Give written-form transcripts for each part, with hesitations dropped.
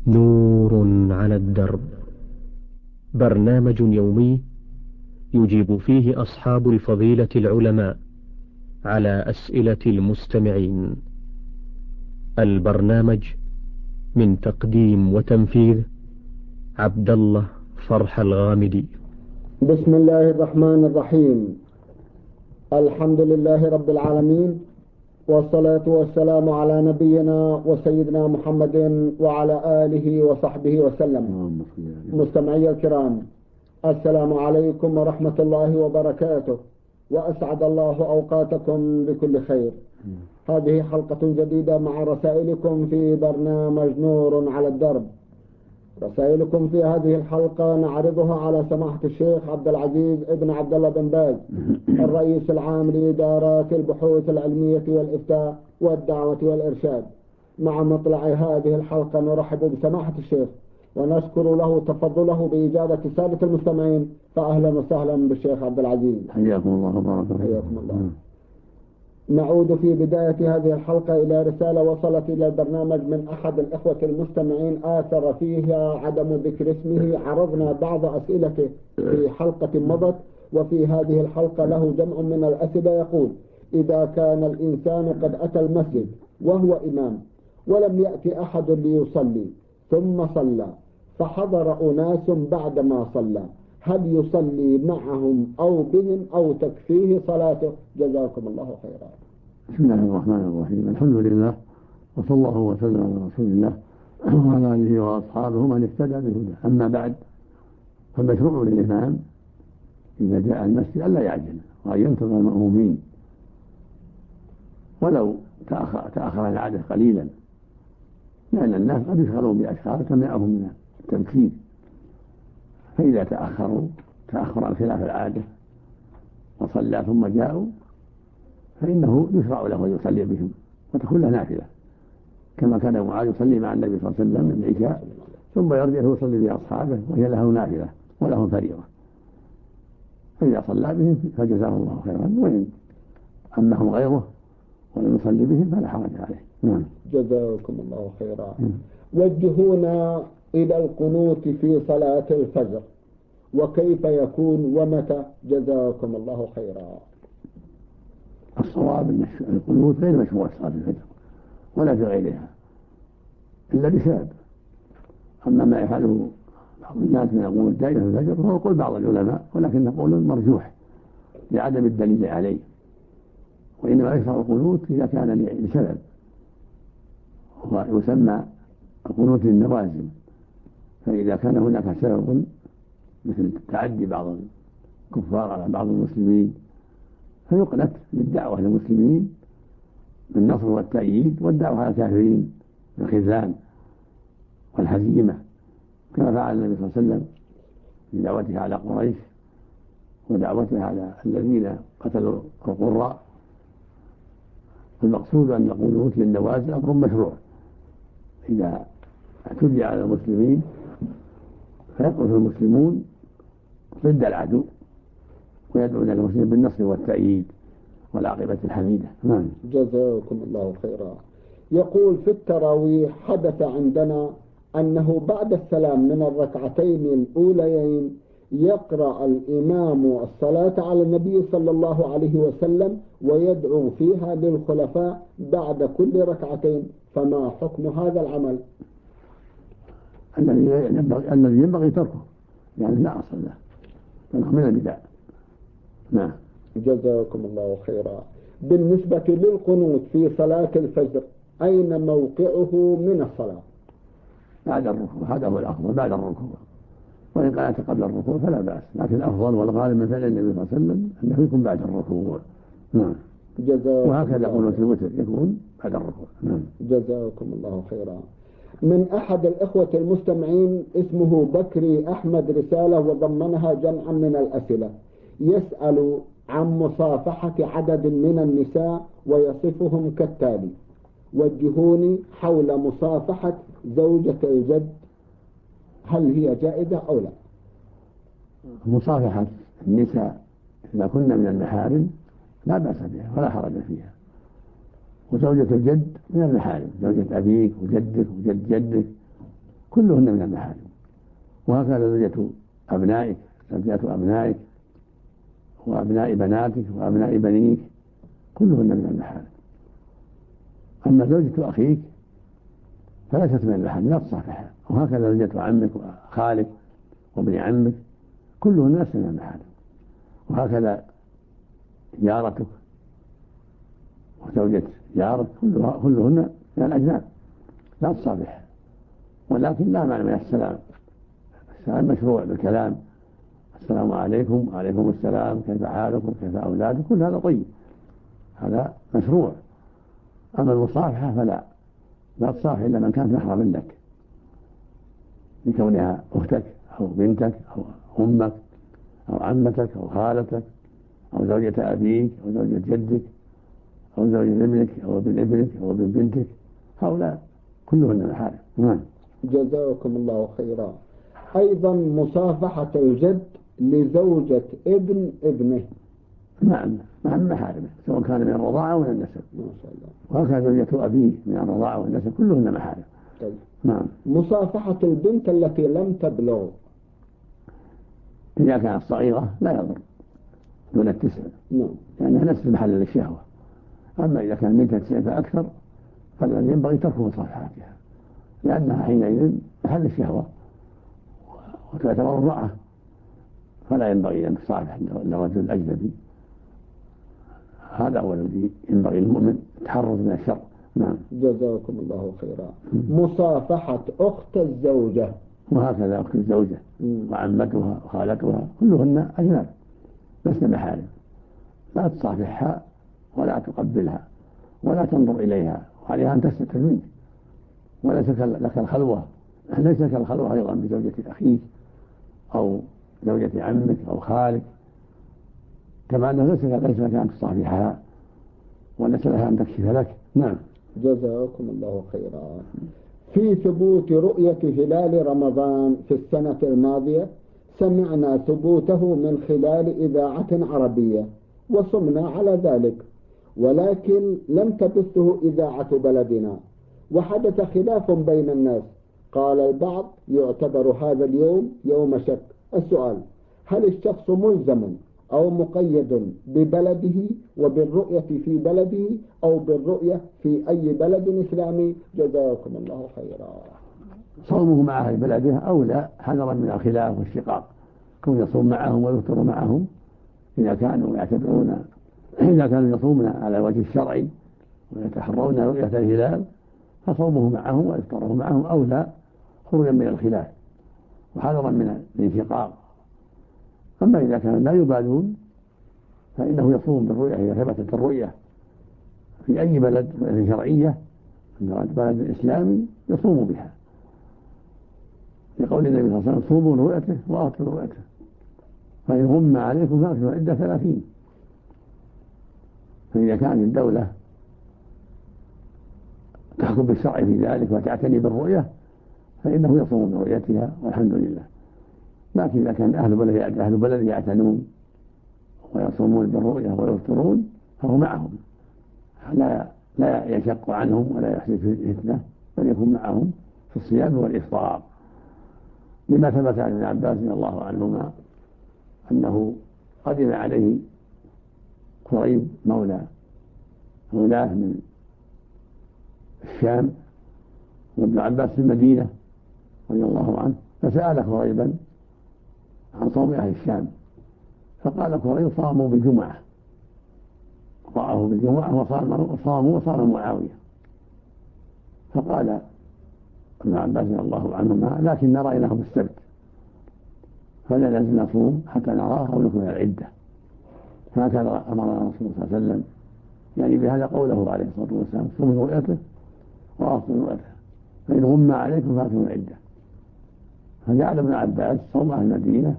نور على الدرب، برنامج يومي يجيب فيه أصحاب الفضيلة العلماء على أسئلة المستمعين. البرنامج من تقديم وتنفيذ عبد الله فرح الغامدي. بسم الله الرحمن الرحيم. الحمد لله رب العالمين، والصلاة والسلام على نبينا وسيدنا محمد وعلى آله وصحبه وسلم. مستمعي الكرام، السلام عليكم ورحمة الله وبركاته، وأسعد الله أوقاتكم بكل خير. هذه حلقة جديدة مع رسائلكم في برنامج نور على الدرب. رسائلكم في هذه الحلقة نعرضها على سماحة الشيخ عبد العزيز ابن عبد الله بن باز، الرئيس العام لإدارات البحوث العلمية والإفتاء والدعوة والإرشاد. مع مطلع هذه الحلقة نرحب بسماحة الشيخ ونشكر له تفضله بإجابة سادة المستمعين، فأهلا وسهلا بالشيخ عبد العزيز. حياكم الله وبارك فيكم. حياكم الله. نعود في بداية هذه الحلقة إلى رسالة وصلت إلى البرنامج من أحد الإخوة المستمعين آثر فيها عدم ذكر اسمه. عرضنا بعض أسئلته في حلقة مضت، وفي هذه الحلقة له جمع من الأسئلة. يقول: إذا كان الإنسان قد أتى المسجد وهو إمام ولم يأتي أحد ليصلي ثم صلى، فحضر أناس بعدما صلى، هل يصلي معهم أو بهم أو تكفيه صلاته؟ جزاكم الله خيرا. بسم الله الرحمن الرحيم. الحمد لله، وصلى الله وسلم على رسول الله وعلى آله وأصحابه من اهتدى بهداه. أما بعد، فالمشروع للإمام إذا جاء المسجد ألا يعجل وأن ينتظر المأمومين، ولو تأخر العادة قليلا، لأن الناس قد يشغلون بأشغال تمنعهم من التمكين، فإذا تأخر عن خلاف العادة وصلى ثم جاءوا، فإنه يشرع له أن يصلي بهم وتكون له نافلة، كما كان معاذ يصلي مع النبي صلى الله عليه وسلم العشاء ثم يرجع يصلي بأصحابه وهي له نافلة وله فريضة، فإذا صلى بهم فجزاه الله خيرا، وإن أمهم غيره ولم يصلي بهم فلا حرج عليه. نعم. جزاكم الله خيرا. وجهونا إلى القنوت في صلاة الفجر، وكيف يكون ومتى؟ جزاكم الله خيرا. الصواب أن القنوت غير مشروع صلاة الفجر ولا في غيرها إلا بسبب. أما ما يفعله بعض الناس من القنوت دائما في الفجر فهو قول بعض العلماء، ولكن نقول مرجوح لعدم الدليل عليه، وإنما يشرع القنوت إذا كان لسبب، ويسمى القنوت للنوازل. فإذا كان هناك سبب مثل تعدي بعض الكفار على بعض المسلمين فيقنت للدعوة للمسلمين بالنصر والتأييد، والدعوة على الكافرين بالخذلان والهزيمة، كما فعل النبي صلى الله عليه وسلم في دعوته على قريش ودعوته على الذين قتلوا القراء. المقصود أن القنوت للنوازل أمر مشروع إذا اعتدي على المسلمين، فيقنط المسلمون ضد العدو ويدعون المسلمين بالنصر والتأييد والعاقبة الحميدة. نعم. جزاكم الله خيرا. يقول: في التراويح حدث عندنا أنه بعد السلام من الركعتين الأوليين يقرأ الإمام الصلاة على النبي صلى الله عليه وسلم ويدعو فيها للخلفاء بعد كل ركعتين، فما حكم هذا العمل؟ الذي ينبغي تركه، يعني لا أصل له، من البدع. نعم. جزاكم الله خيرا. بالنسبة للقنوت في صلاة الفجر، أين موقعه من الصلاة؟ بعد الركوع، هذا هو الأفضل بعد الركوع، وإن قالت قبل الركوع فلا بأس، لكن الأفضل والغالب من فعل النبي صلى الله عليه وسلم أنه يكون بعد الركوع. نعم. وهكذا قنوت الوتر يكون بعد الركوع. نعم. جزاكم الله خيرا. من أحد الإخوة المستمعين اسمه بكري أحمد رسالة وضمنها جمعا من الأسئلة، يسأل عن مصافحة عدد من النساء ويصفهم كالتالي: وجهوني حول مصافحة زوجة الجد، هل هي جائزة أو لا؟ مصافحة النساء إذا كنا من المحارم لا بأس بها ولا حرج فيها، وزوجة الجد من المحارم، زوجة أبيك وجدك وجد جدك كلهن من المحارم. وهكذا زوجة أبنائك، زوجات أبنائك، وأبناء بناتك، وأبناء بنيك، كلهن من المحارم. أما زوجة أخيك فليست من المحارم، لا تصافحها. وهكذا زوجة عمك وخالك وابن عمك، كلهن ليس من المحارم. وهكذا جارتك وزوجة جارك، كلهن من الأجناب، لا تصافحها. ولكن لا معنى من السلام مشروع بالكلام: السلام عليكم، وعليكم السلام، كيف حالكم، كيف أولادكم، كل هذا طيب، هذا مشروع. أما المصافحة فلا، لا تصافح إلا من كانت محرما لك، لكونها أختك أو بنتك أو أمك أو عمتك أو خالتك أو زوجة أبيك أو زوجة جدك أو زوجة ابنك أو ابن ابنك أو ابن بنتك، هؤلاء كلهن محارم. نعم. جزاكم الله خيرا. أيضا مصافحة الجد لزوجة ابن ابنه. نعم، مع محارمه، سواء كان من الرضاعة ومن النسب. ما شاء الله. وهكذا زوجة أبيه من الرضاعة والنسب، كلهن محارم. طيب. نعم. مصافحة البنت التي لم تبلغ. إذا كانت صغيرة لا يضر دون التسع، نعم، لأنها نفس محل للشهوة. أما إذا كان بنت 9 فأكثر فالذي ينبغي ترك مصافحتها، لأنها حينئذ محل الشهوة وتعتبر امرأة، فلا ينبغي أن تصافح الرجل الأجنبي. هذا هو الذي ينبغي المؤمن التحرز من الشر. نعم. جزاكم الله خيرا. مصافحة أخت الزوجة. وهكذا أخت الزوجة وعمتها وخالتها، كلهن أجناب لسن محارم، لا تصافحها ولا تقبلها ولا تنظر إليها، وعليها أن تستتر منك. وليس لك الخلوة، ليس لك الخلوة أيضا بزوجة أخيك أو زوجة عمك أو خالك، كما أنه ليس لك أن تصافحها وليس لها أن تكشف لك. نعم. جزاكم الله خيرا. في ثبوت رؤية هلال رمضان في السنة الماضية سمعنا ثبوته من خلال إذاعة عربية وصمنا على ذلك، ولكن لم تبثه إذاعة بلدنا، وحدث خلاف بين الناس. قال البعض يعتبر هذا اليوم يوم شك. السؤال: هل الشخص ملزم أو مقيد ببلده وبالرؤية في بلده أو بالرؤية في أي بلد إسلامي؟ جزاكم الله خيرا. صومه مع أهل بلده أولى، حذرا من الخلاف والشقاق، كون يصوم معهم ويفطر معهم إذا كانوا يصومون على الوجه الشرعي ويتحرون رؤية الهلال، فصومه معهم وإفطاره معهم أولى، خروجا من الخلاف وحذرا من الانشقاق. أما إذا كانوا لا يبالون فإنه يصوم بالرؤية إذا ثبتت الرؤية في أي بلد شرعية، بلد إسلامي يصوم بها، لقول النبي صلى الله عليه وسلم: صوموا رؤيته وأفطروا رؤيته، فإن غم عليكم فأكملوا عدة 30. فإذا كانت الدولة تحكم بالشرع في ذلك وتعتني بالرؤية فإنه يصوم برؤيتها والحمد لله. لكن إذا كان أهل بلد يعتنون ويصومون بالرؤية ويفطرون فهو معهم، لا يشق عنهم ولا يحدث فتنة، بل يكون معهم في الصيام والإفطار، لما ثبت عن ابن عباس رضي الله عنهما أنه قدم عليه قريب مولاه من الشام، وابن عباس في المدينة رضي الله عنه، فسأل قريبا عن صوم أهل الشام، فقال قريب: صاموا بالجمعة، رآه بالجمعة وصاموا وصام معاوية. فقال ابن عباس رضي الله عنهما: لكن رأيناه بالسبت فلا لازم نصوم حتى نراه أو نكمل العدة. هكذا أمرنا الرسول صلى الله عليه وسلم، يعني بهذا قوله عليه الصلاة والسلام: صوموا رؤيته وأفطروا رؤيته، فإن غم عليكم فأكملوا العدة. فجعل ابن عباس صوم أهل المدينة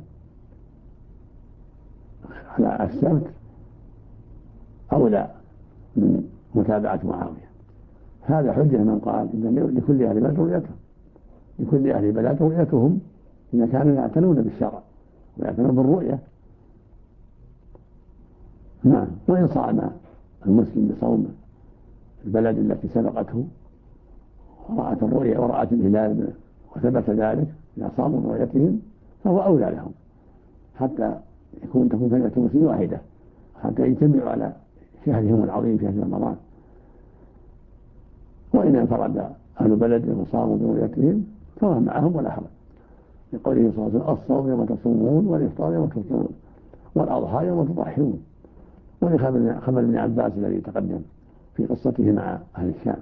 على السبت أولى من متابعة معاوية. هذا حجة من قال إن لكل أهل بلد رؤيتهم، لكل أهل بلد رؤيتهم إذا كانوا يعتنون بالشرع ويعتنون بالرؤية. نعم. وإن صام المسلم بصوم البلد التي سبقته ورأت الرؤية ورأت الهلال وثبت ذلك إذا صاموا من رؤيتهم فهو أولى لهم، حتى تكون كلمة المسلمين واحدة، حتى يجتمعوا على شهرهم العظيم في شهر رمضان. وإن انفرد أهل بلد وصاموا برؤيتهم فهو معهم ولا حرج، لقوله صلى الله عليه وسلم: الصوم يوم تصومون والإفطار يوم تفطرون والأضحى يوم تضحون، ولخبر ابن عباس الذي تقدم في قصته مع أهل الشام.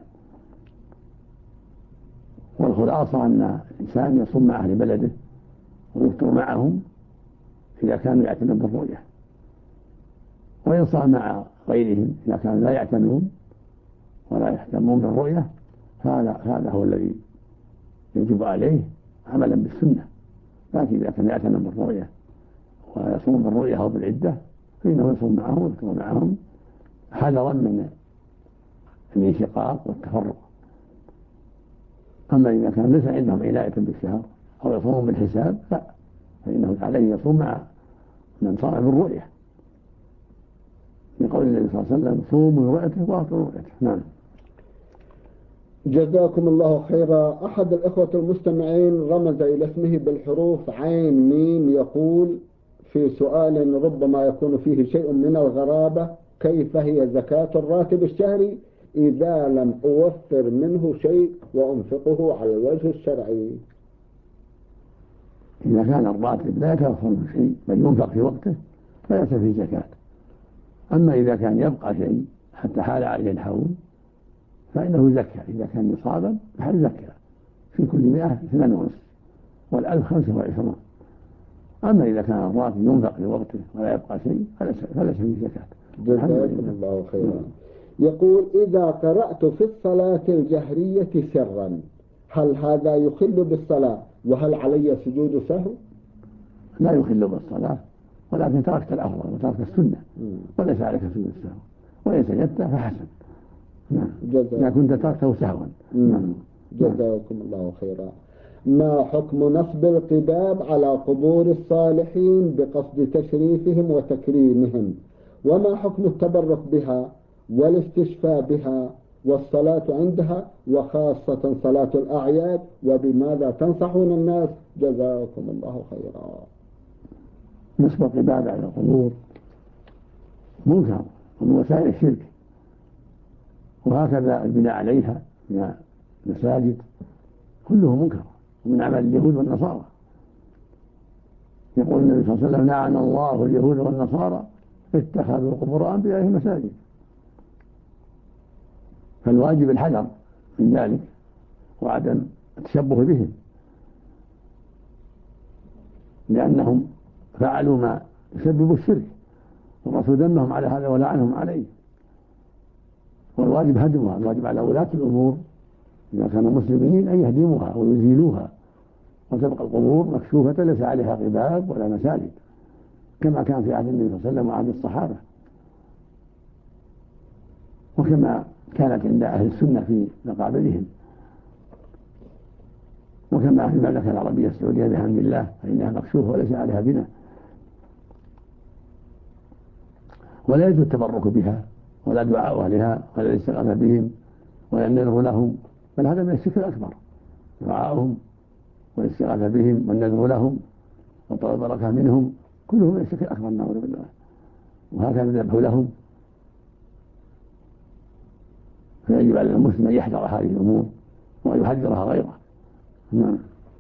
والخلاصة أن الإنسان يصوم مع أهل بلده ويفطر معهم إذا كانوا يعتنون بالرؤية، وإن صام مع غيرهم إذا كانوا لا يعتنون ولا يهتمون بالرؤية هذا هو الذي يجب عليه عملا بالسنة. لكن إذا كان يعتنى بالرؤية ويصوم بالرؤية أو بالعدة فإنه يصوم معهم ويفطر معهم حذرا من الانشقاق والتفرق. أما إذا كان ليس عندهم عناية بالشهر أو يصومون بالحساب لا، فإنه عليه يصوم مع من صام بالرؤية، لقول النبي صلى الله عليه وسلم: صوموا برؤيته وافطروا برؤيته. نعم. جزاكم الله خيرا. أحد الإخوة المستمعين رمز إلى اسمه بالحروف عين ميم، يقول في سؤال ربما يكون فيه شيء من الغرابة: كيف هي زكاة الراتب الشهري إذا لم أوفر منه شيء وأنفقه على الوجه الشرعي؟ إذا كان الراتب لا يتوفر منه شيء بل ينفق في وقته فليس فيه زكاة. أما إذا كان يبقى شيء حتى حال عليه الحول فإنه زكاة. إذا كان نصابا فهل زكاة في كل 100 2.5 والألف 25. أما إذا كان الراتب ينفق في وقته ولا يبقى شيء فليس فيه زكاة. جزاكم الله خيرا. يقول: إذا قرأت في الصلاة الجهرية سرا هل هذا يخل بالصلاة وهل علي سجود سهو؟ لا يخل بالصلاة، ولكن تركت الأفضل وتركت السنة وليس عليك سجود السهو، وإن سجدت فحسن. إذا كنت تركته سهوا. جزاكم الله خيرا. ما حكم نصب القباب على قبور الصالحين بقصد تشريفهم وتكريمهم؟ وما حكم التبرك بها والاستشفاء بها والصلاة عندها وخاصة صلاة الأعياد؟ وبماذا تنصحون الناس؟ جزاكم الله خيرا. نصب القباب على القبور منكر ومن وسائل الشرك، وهكذا البناء عليها من المساجد كله منكر ومن عمل اليهود والنصارى. يقول النبي صلى الله عليه وسلم: لعن الله اليهود والنصارى اتخذوا قبور أنبيائهم مساجد. فالواجب الحذر من ذلك وعدم التشبه بهم، لأنهم فعلوا ما يسبب الشرك والرسول ذمهم على هذا ولعنهم عليه. والواجب هدمها، الواجب على ولاة الأمور إذا كانوا مسلمين أن يهدموها ويزيلوها وتبقى القبور مكشوفة ليس عليها قباب ولا مساجد، كما كان في عهد النبي صلى الله عليه وسلم وعهد الصحابة، وكما كانت عند أهل السنة في مقابرهم، وكما في المملكة العربية السعودية بحمد الله فإنها مكشوفة وليس عليها بناء. ولا يجوز التبرك بها ولا دعاء أهلها ولا الاستغاثة بهم ولا النذر لهم، بل هذا من الشرك الأكبر. دعاؤهم والاستغاثة بهم والنذر لهم وطلب البركة منهم كله من الشرك الأكبر، نعوذ بالله. وهكذا الذبح لهم. فيجب على المسلم أن يحذر هذه الأمور وأن يحذرها غيره. نعم.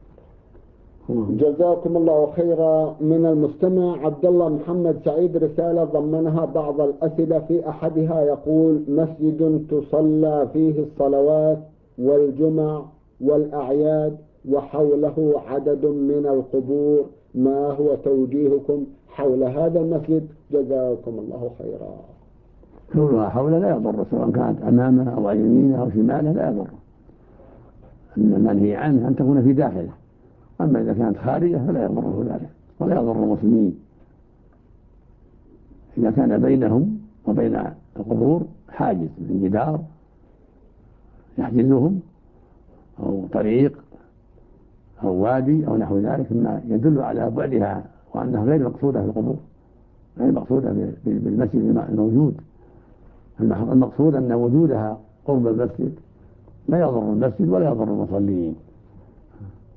جزاكم الله خيرا. من المستمع عبد الله محمد سعيد رسالة ضمنها بعض الأسئلة، في أحدها يقول: مسجد تصلى فيه الصلوات والجمع والأعياد وحوله عدد من القبور، ما هو توجيهكم حول هذا المسجد؟ جزاكم الله خيرا. كونها حوله لا يضر، سواء كانت أمامه أو يمينه أو شماله لا يضر. المنهي عنه أن تكون في داخله، أما إذا كانت خارجة فلا يضره ذلك ولا يضر المسلمين. إذا كان بينهم وبين القبور حاجز من جدار يحجزهم أو طريق أو وادي أو نحو ذلك مما يدل على بعدها وأنها غير مقصودة في القبور، غير مقصودة بالمسجد الموجود. المقصود أن وجودها قرب المسجد لا يضر المسجد ولا يضر المصلين.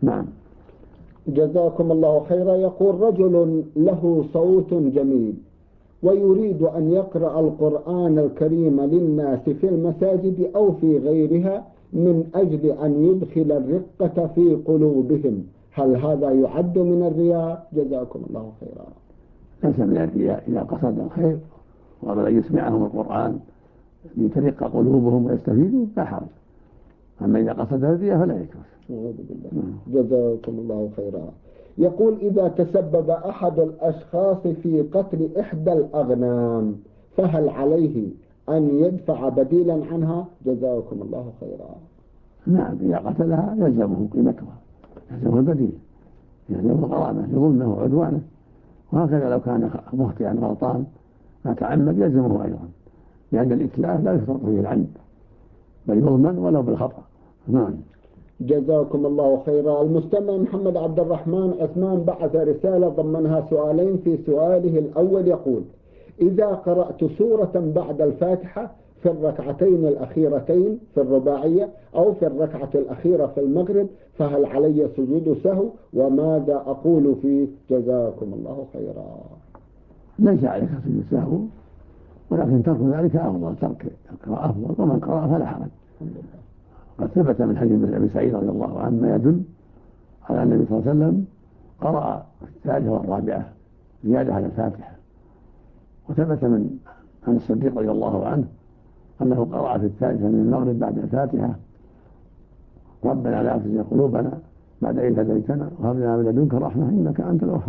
نعم. جزاكم الله خيرا. يقول رجل له صوت جميل ويريد أن يقرأ القرآن الكريم للناس في المساجد أو في غيرها من أجل أن يدخل الرقة في قلوبهم، هل هذا يعد من الرياء؟ جزاكم الله خيرا. ليس من الرياء إذا قصد الخير وأراد أن يسمعهم القرآن لترق قلوبهم ويستفيدوا لا حرج، أما إذا قصد الرياء فلا يجوز. جزاكم الله خيرا. يقول إذا تسبب أحد الأشخاص في قتل إحدى الأغنام فهل عليه أن يدفع بديلا عنها؟ جزاكم الله خيرا. نعم، إذا قتلها يلزمه قيمتها، يلزمه البديل، يلزمه غرامه لظلمه وعدوانه، وهكذا لو كان مخطئا غلطان ما تعمد يلزمه أيضا، لأن الإتلاف لا يشترط فيه العمد بل يضمن ولو بالخطأ. نعم. جزاكم الله خيرا. المستمع محمد عبد الرحمن عثمان بعث رسالة ضمنها سؤالين. في سؤاله الأول يقول: إذا قرأت سورة بعد الفاتحة في الركعتين الأخيرتين في الرباعية أو في الركعة الأخيرة في المغرب فهل علي سجود سهو وماذا أقول فيه؟ جزاكم الله خيرا. ليس عليك سجود سهو، ولكن ترك ذلك أفضل، ترك القراءة أفضل، ومن قرأ فلا حرج. قد ثبت من حديث أبي سعيد رضي الله عنه ما يدل على أن النبي صلى الله عليه وسلم قرأ الثالثة والرابعة زيادة على الفاتحة، وثبت عن الصديق رضي الله عنه أنه قرأ في الثالثة من المغرب بعد الفاتحة: ربنا لا تزغ قلوبنا بعد إذ هديتنا وهب لنا من لدنك رحمة إنك أنت الوهاب.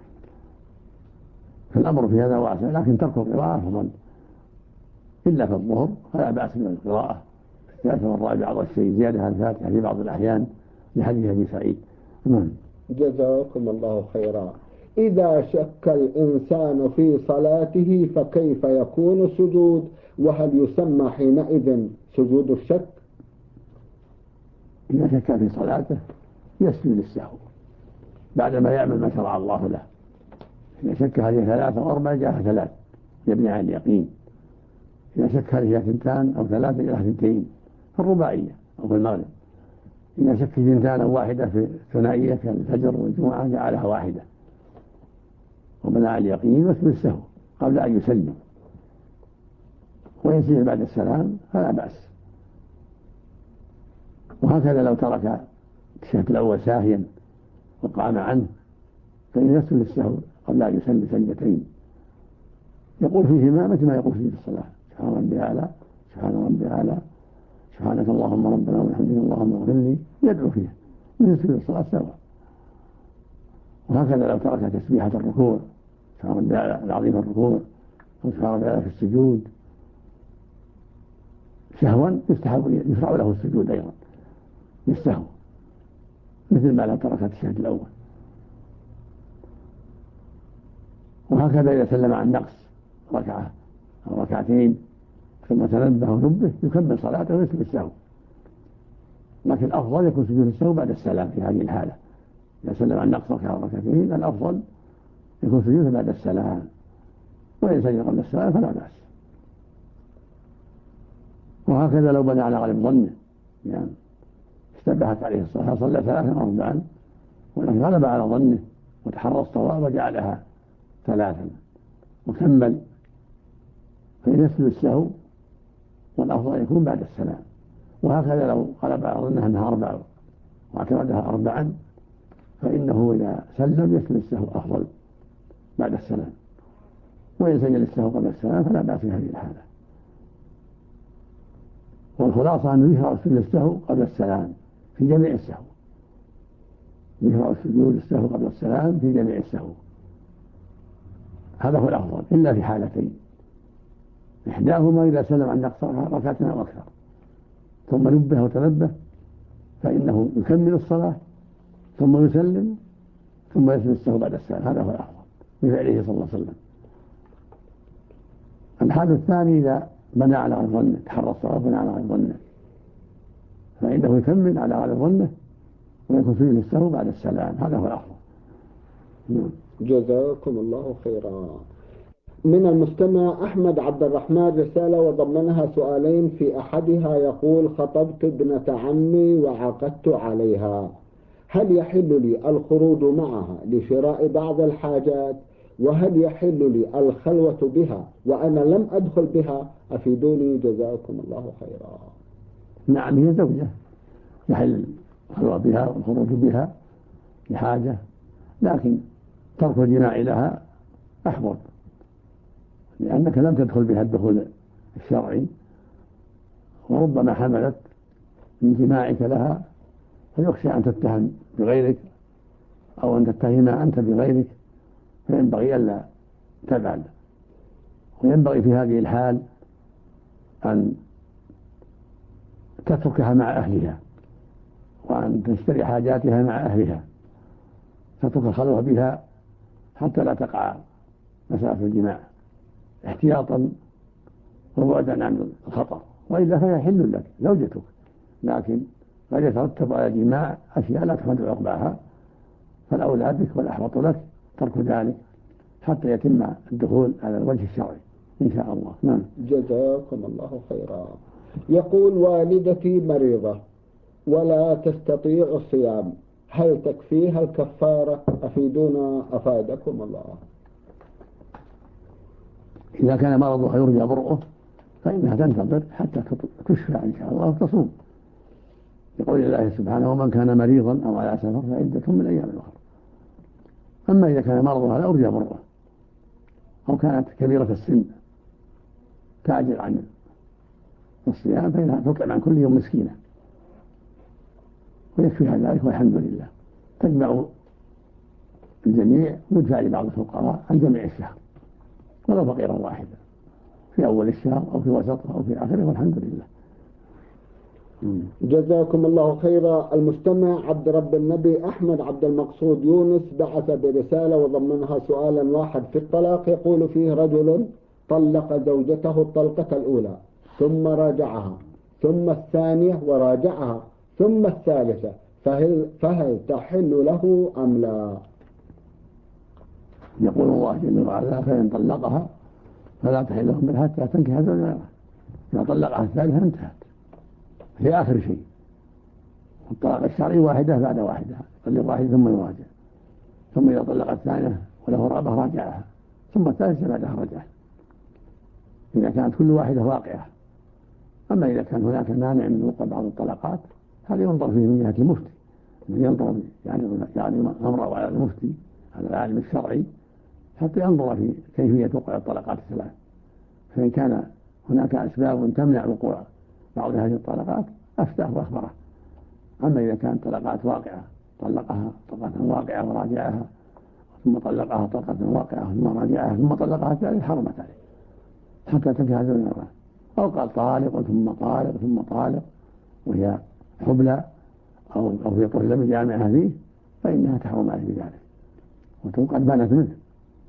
فالأمر في هذا واسع، لكن ترك القراءة أفضل، إلا في الظهر فلا بأس من القراءة في الثالثة والرابعة والشيء زيادة على الفاتحة في بعض الأحيان لحديث أبي سعيد. جزاكم الله خيرا. إذا شك الإنسان في صلاته فكيف يكون السجود، وهل يسمى حينئذ سجود الشك؟ إذا شك في صلاته يسجد للسهو بعدما يعمل ما شرع الله له. إذا شك هذه 3 أو 4 جاء 3 يبني على اليقين. إذا شك هذه 2 أو 3 جاء 2 في الرباعية أو في المغرب. إذا شك في 2 أو 1 في الثنائية كالفجر والجمعة جعلها 1 وبنى على اليقين واسم السهو قبل أن يسلم، ويسير بعد السلام فلا بأس. وهكذا لو ترك الشهد الأول ساهيا وقام عنه فإن يسجد للسهو قبل أن يسلم سجدتين، يقول فيهما مثل ما يقول في الصلاة: سبحان ربي أعلى، سبحان ربي أعلى، سبحانك اللهم ربنا وبحمدك اللهم اغفر لي، يدعو فيها من سجود الصلاة سواء. وهكذا لو ترك تسبيحة الركوع: سبحان ربي العظيم الركوع، وسبحان ربي في السجود سهوا يشرع له السجود أيضا بالسهو، مثل ما لو ترك الشهد الأول. وهكذا إذا سلم عن نقص 1 أو 2 ثم تنبه ونبه يكمل صلاته ويسجد السهو، لكن الأفضل يكون سجود السهو بعد السلام. في هذه الحالة إذا سلم عن نقص 1 أو 2 الأفضل يكون سجوده بعد السلام، وإن سجد قبل السلام فلا بأس. وهكذا لو بنى على غالب ظنه، يعني اشتبهت عليه الصلاة صلى 3 أو 4 ولكن غلب على ظنه وتحرى الصواب وجعلها 3 وكمل، فإن يسجد السهو والأفضل يكون بعد السلام. وهكذا لو غلب على ظنه أنها 4 واعتمدها 4 فإنه إذا سلم يسجد السهو أفضل بعد السلام، وإن سجد السهو قبل السلام فلا بأس في هذه الحالة. والخلاصة أنه يشرع سجود السهو قبل السلام في جميع السهو، يشرع سجود السهو قبل السلام في جميع السهو، هذا هو الأفضل، إلا في حالتين: إحداهما إذا سلم عن نقص 2 أو أكثر ثم نبه وتنبه فإنه يكمل الصلاة ثم يسلم ثم يسجد السهو بعد السلام، هذا هو الأفضل بفعله صلى الله عليه وسلم. الحال الثاني إذا بنى على غير ظنه، تحرى الصلاة بنى على غير ظنه، فإنه يكمل على غير ظنه ويكون سجود السهو بعد السلام، هذا هو الأفضل. جزاكم الله خيرا. من المستمع أحمد عبد الرحمن رسالة وضمنها سؤالين. في أحدها يقول: خطبت ابنة عمي وعقدت عليها، هل يحل لي الخروج معها لشراء بعض الحاجات؟ وهل يحل لي الخلوة بها وأنا لم أدخل بها؟ أفيدوني جزاكم الله خيرا. نعم، هي زوجة يحل الخلوة بها والخروج بها لحاجة، لكن ترك الجماع لها أحوط، لأنك لم تدخل بها الدخول الشرعي، وربما حملت من جماعك لها فيخشى أن تتهم بغيرك أو أن تتهم أنت بغيرك، فينبغي ألا تفعل. وينبغي في هذه الحال أن تتركها مع أهلها، وأن تشتري حاجاتها مع أهلها، تترك الخلوة بها حتى لا تقع مسألة الجماع احتياطا وبعدا عن الخطر، وإلا فهي حل لك زوجتك، لكن قد يترتب على الجماع أشياء لا تحمد عقباها، فالأولى بك والأحوط لك ترك ذلك حتى يتم الدخول على الوجه الشرعي إن شاء الله. نعم. جزاكم الله خيرا. يقول: والدتي مريضة ولا تستطيع الصيام، هل تكفيها الكفارة؟ أفيدونا أفادكم الله. إذا كان مرضها يرجى برؤه فإنها تنتظر حتى تشفى إن شاء الله وتصوم، يقول الله سبحانه: ومن كان مريضا أو على سفر فعدة من أيام أخرى. أما إذا كان مرضها لا يرجى برؤه أو كانت كبيرة السن تعجل عن الصيام فإنها تطعم عن كل يوم مسكينة ويكفيها ذلك والحمد لله، تجمع الجميع ويدفع لبعض الفقراء عن جميع الشهر ولو فقيرا واحدا في أول الشهر أو في وسطه أو في آخره، والحمد لله. جزاكم الله خيرا. المستمع عبد رب النبي أحمد عبد المقصود يونس بعث برسالة وضمنها سؤالا واحد في الطلاق، يقول فيه: رجل طلق زوجته الطلقة الأولى ثم راجعها ثم الثانية وراجعها ثم الثالثة، فهل تحل له أم لا؟ يقول الله جل وعلا: فإن طلقها فلا تحل له منها حتى تنكح زوجا غيره. إذا طلقها الثالثة انتهت، هي آخر شيء. الطلاق الشرعي واحدة بعد واحدة، يطلق واحدة ثم يراجع، ثم إذا طلق الثانية وله رابعة راجعها، ثم الثالثة بعدها رجعها، إذا كانت كل واحدة واقعة. أما إذا كان هناك مانع من وقوع بعض الطلقات هذا ينظر فيه من جهة المفتي، ينظر يعني أمره على المفتي على العالم الشرعي حتى ينظر في كيفية وقوع الطلقات الثلاث، فإن كان هناك أسباب تمنع وقوع بعض هذه الطلقات أفتاه وأخبره. أما إذا كانت طلقات واقعة طلقها طلقة واقعة وراجعها، ثم طلقها طلقة واقعة ثم راجعها ثم طلقها الثالث، حرمت عليه حتى تنكح زوجا غيره. أو قال طالق ثم طالق ثم طالق وهي حبلى أو في طهر لم يجامعها فيه، فإنها تحرم عليه بذلك وقد بانت منه.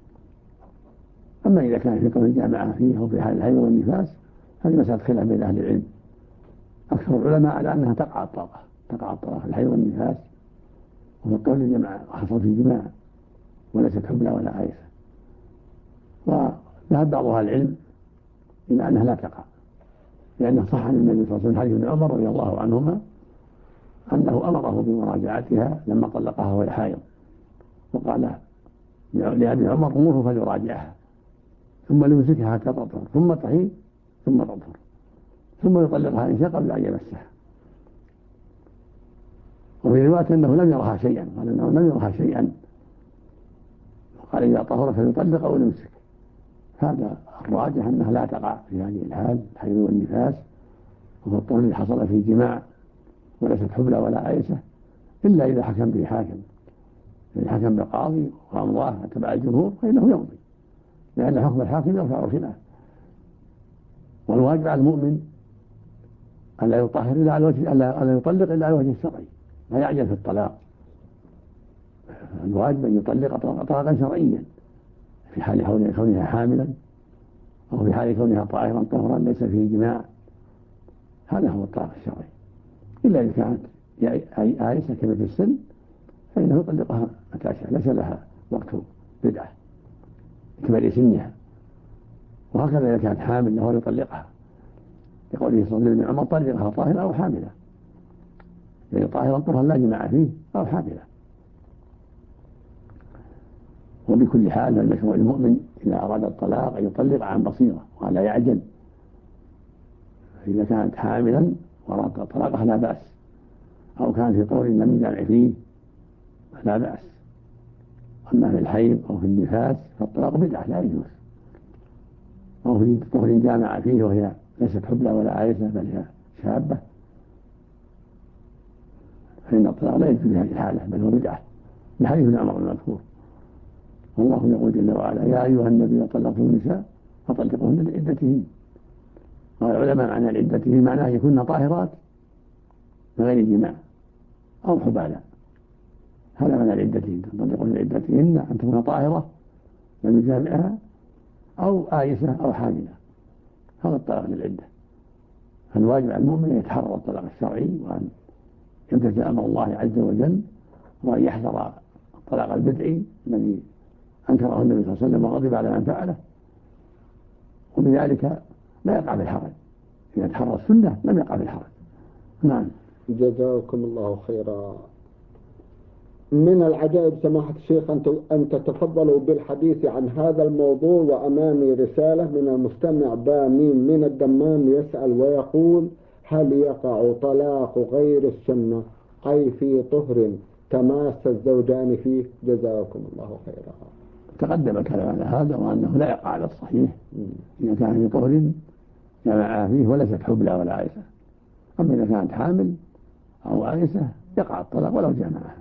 أما إذا كان في طهر الجامعة فيه أو في حال الحيض والنفاس هذه مسألة خلاف بين أهل العلم. أكثر العلماء على أنها تقع الطلاق في الحيض والنفاس، وفي الطهر الجماعة حصل في جماع وليست حبلى ولا عائسة. وذهب بعض أهل العلم إلى أنها لا تقع، لأنه صح عن النبي صلى الله عليه وسلم حديث ابن عمر رضي الله عنهما أنه أمره بمراجعتها لما طلقها وهي حائض، وقال لأبي عمر: أمره فليراجعها ثم ليمسكها حتى تطهر ثم تحيض ثم تطهر ثم يطلقها إن شاء قبل أن يمسها. وفي رواية أنه لم يرها شيئا، قال أنه لم يرها شيئا، وقال: إذا طهر فليطلق أو يمسك. هذا الراجح أنها لا تقع في هذه الحال الحيض والنفاس وفي الطهر الذي حصل فيه جماع وليست حبلى ولا عائسة، إلا إذا حكم به حاكم، إذا حكم بالقاضي وأمضاه واتبع الجمهور فإنه يمضي، لأن حكم الحاكم يرفع الخلاف. والواجب على المؤمن ألا يطهر إلا على الوجه، ألا يطلق إلا على الوجه الشرعي، لا يعجل في الطلاق. الواجب أن يطلق طلاقا شرعيا في حال كونها حاملا أو في حال كونها طاهرا طهرا ليس فيه جماع، هذا هو الطلاق الشرعي. إلا إذا كانت عائشة كبيرة السن فإنه يطلقها متى شاء، ليس لها وقت بدعة كبر سنها. وهكذا إذا كانت حامل له يطلقها، يقول صلى الله عليه وسلم: عمر طلقها طاهرة أو حاملة، يعني طاهرا طهرا لا جماع فيه أو حاملة. وبكل حال فالمشروع المؤمن إذا أراد الطلاق أن يطلق عن بصيرة ولا يعجل. إذا كانت حاملا وأراد طلاقها لا بأس، أو كان في طهر لم يجامع فيه فلا بأس. أما في الحيض أو في النفاس فالطلاق بدعة لا يجوز، أو في طهر جامع فيه وهي ليست حبلى ولا عائسة بل هي شابة فإن الطلاق لا يجوز في هذه الحالة بل هو بدعة بحديث ابن عمر المذكور. والله يقول جل وعلا: يا أيها النبي طلقتم النساء فطلقوهن لعدتهن. قال العلماء معنى لعدتهن معناه يكون طاهرات من غير جماع أو حبالا، هذا معنى لعدتهن. تطلقون لعدتهن أن تكون طاهرة لم يجامعها أو آيسة أو حاملة، هذا الطلاق للعدة. فالواجب على المؤمن أن يتحرى الطلاق الشرعي وأن يمتثل أمر الله عز وجل، وأن يحذر الطلاق البدعي الذي أنكره النبي صلى الله عليه وسلم وغضب على من فعله، وبذلك لا يقع في الحرج. إذا تحرى السنة لم يقع في الحرج. نعم. جزاكم الله خيرا. من العجائب سماحة الشيخ أن تتفضلوا بالحديث عن هذا الموضوع، وأمامي رسالة من المستمع بامين من الدمام يسأل ويقول: هل يقع طلاق غير السنة أي في طهر تماس الزوجان فيه؟ جزاكم الله خيرا. تقدم الكلام على هذا وأنه لا يقع على الصحيح إذا كان في طهر جمع فيه وليست حبلى ولا عائسة. أما إذا كانت حامل أو عائسة يقع الطلاق ولو جمعها،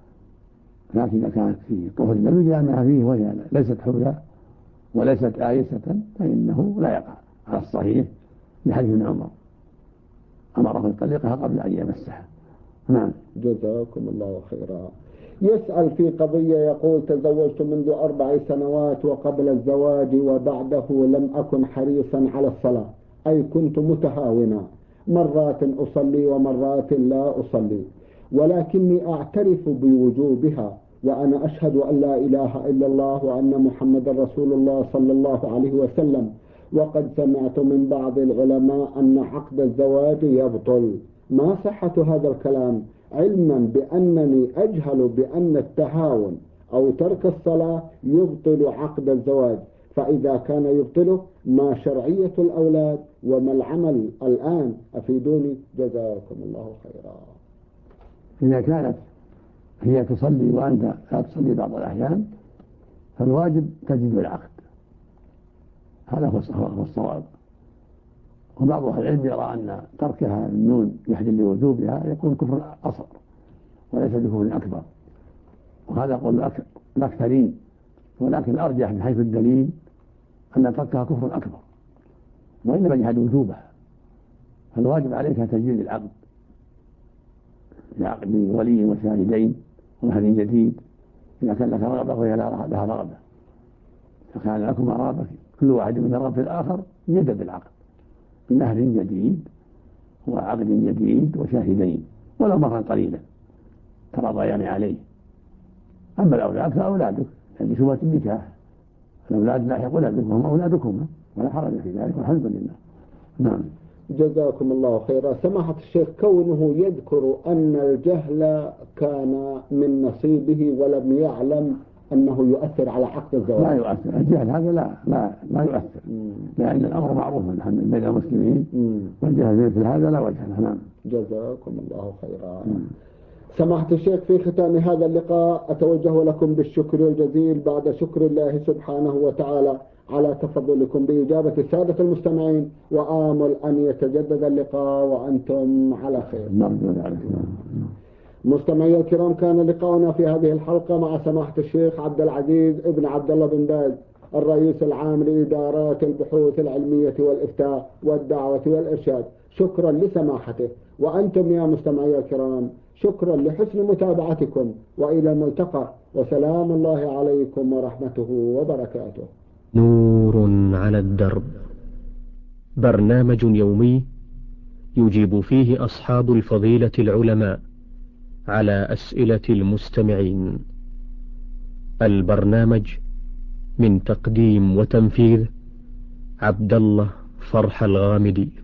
لكن إذا كانت في طهر لم يجامع فيه وهي ليست حبلى وليست آيسة فإنه لا يقع على الصحيح لحديث ابن عمر أمره يطلقها قبل أن يمسها. نعم. جزاكم الله خيرا. يسأل في قضية يقول: تزوجت منذ 4 سنوات، وقبل الزواج وبعده لم أكن حريصا على الصلاة، أي كنت متهاونا، مرات أصلي ومرات لا أصلي، ولكني أعترف بوجوبها، وأنا أشهد أن لا إله إلا الله وأن محمد رسول الله صلى الله عليه وسلم، وقد سمعت من بعض العلماء أن عقد الزواج يبطل. ما صحة هذا الكلام، علما بأنني أجهل بأن التهاون أو ترك الصلاة يبطل عقد الزواج؟ فإذا كان يبطله ما شرعية الأولاد وما العمل الآن؟ أفيدوني جزاكم الله خيرا. إذا كانت هي تصلي وأنت لا تصلي بعض الأحيان فالواجب تجديد العقد، هذا هو الصواب. وبعض أهل العلم يرى أن تركها النون يحدث لوجوبها يكون كفر أصغر وليس بكفر أكبر، وهذا قول الأكثرين، ولكن الأرجح من حيث الدليل أن تركها كفر أكبر وإن لم يجحد وجوبها. فالواجب عليك تجديد العقد بعقد ولي وشاهدين ومهر جديد إذا كان لك رغبة وهي لها رغبة، فكان لكم رغبة كل واحد من رغبة الآخر يجدد العقد بمهر جديد وعقد جديد وشاهدين ولو مهرا قليلا ترضيان عليه. أما الأولاد فأولادك يعني شبهة النكاح، الأولاد لاحقون بكم هم أولادكم ولا حرج في ذلك والحمد لله. نعم. جزاكم الله خيرا. سماحة الشيخ، كونه يذكر أن الجهل كان من نصيبه ولم يعلم أنه يؤثر على عقد الزواج. لا يؤثر الجهل هذا، لا يؤثر، لأن الأمر معروف بين المسلمين والجهل مثل هذا لا وجه له. نعم. جزاكم الله خيرا. سماحة الشيخ، في ختام هذا اللقاء أتوجه لكم بالشكر الجزيل بعد شكر الله سبحانه وتعالى على تفضلكم بإجابة السادة المستمعين، وآمل أن يتجدد اللقاء وأنتم على خير. مستمعي الكرام، كان لقاؤنا في هذه الحلقة مع سماحة الشيخ عبد العزيز ابن عبد الله بن باز، الرئيس العام لإدارات البحوث العلمية والإفتاء والدعوة والإرشاد. شكرا لسماحته، وأنتم يا مستمعي الكرام شكرا لحسن متابعتكم، وإلى الملتقى، وسلام الله عليكم ورحمته وبركاته. نور على الدرب، برنامج يومي يجيب فيه أصحاب الفضيلة العلماء على أسئلة المستمعين. البرنامج من تقديم وتنفيذ عبد الله فرح الغامدي.